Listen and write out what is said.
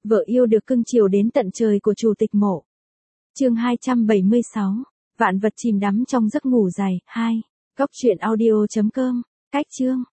Vợ yêu được cưng chiều đến tận trời của chủ tịch Mộ. Chương 276. Vạn vật chìm đắm trong giấc ngủ dày. 2. Góc truyện audio.com. Cách chương.